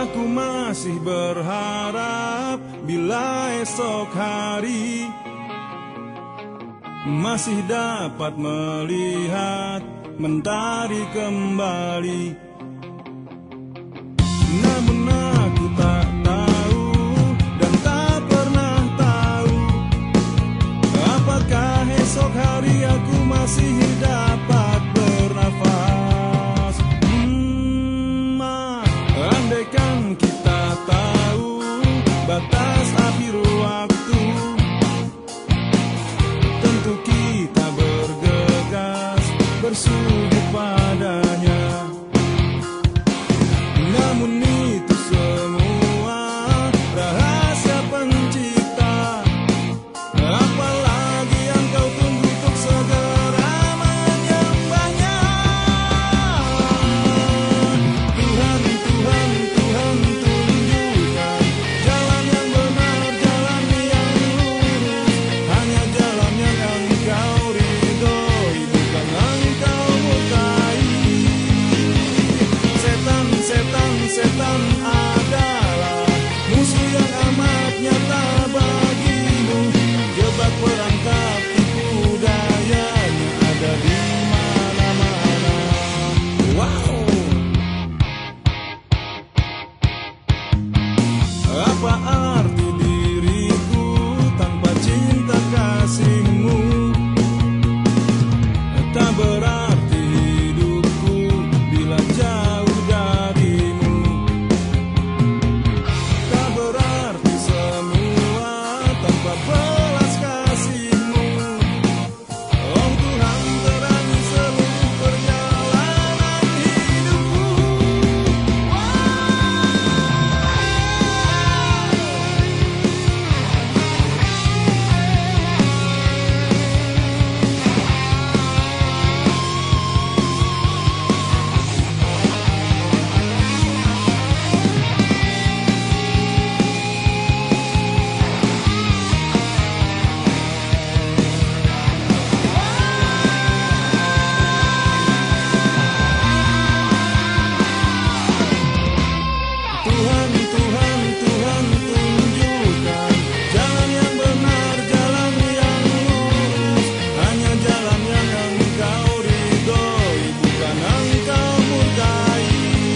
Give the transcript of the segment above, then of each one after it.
Aku masih berharap bila esok hari masih dapat melihat mentari kembali. Namun aku tak tahu dan tak pernah tahu apakah esok hari aku masih dapat bernafas. Andaikan kita tahu batas akhir waktu, tentu kita bergegas bersujud padanya. Namun itu semua rahasia pencipta, apalagi yang kau tunggu untuk segera menyembahnya. Tuhan, Tuhan, Tuhan, tunjukkan jalan yang benar, jalan yang lurus, hanya jalan yang Engkau ridhoi, bukan Engkau murkai. Setan, setan, setan adalah musuh yang amat nyata bagimu. Jebak perangkap tipu dayanya ada di mana-mana. Wow. Apa arti diriku tanpa cinta kasih-Mu? Tak berarti hidupku bila jauh dari-Mu. Tak berarti semua tanpa belas kasih-Mu. Oh Tuhan, terangi seluruh perjalanan hidupku. Tuhan, Tuhan, Tuhan, tunjukkan jalan yang benar, jalan yang lurus, hanya jalan yang Engkau ridhoi, bukan Engkau murkai.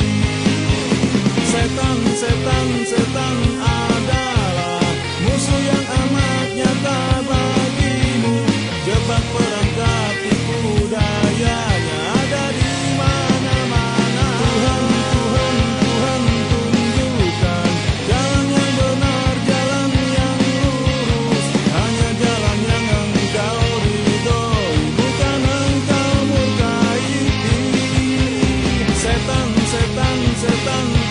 Setan, setan, setan adalah musuh yang amat nyata bagimu. Jebak perangkap tipu dayanya ada di mana-mana. Tuhan, Tuhan, Tuhan, tunjukkan jalan yang benar, jalan yang lurus, hanya jalan yang Engkau ridhoi, bukan Engkau murkai. Setan, setan, setan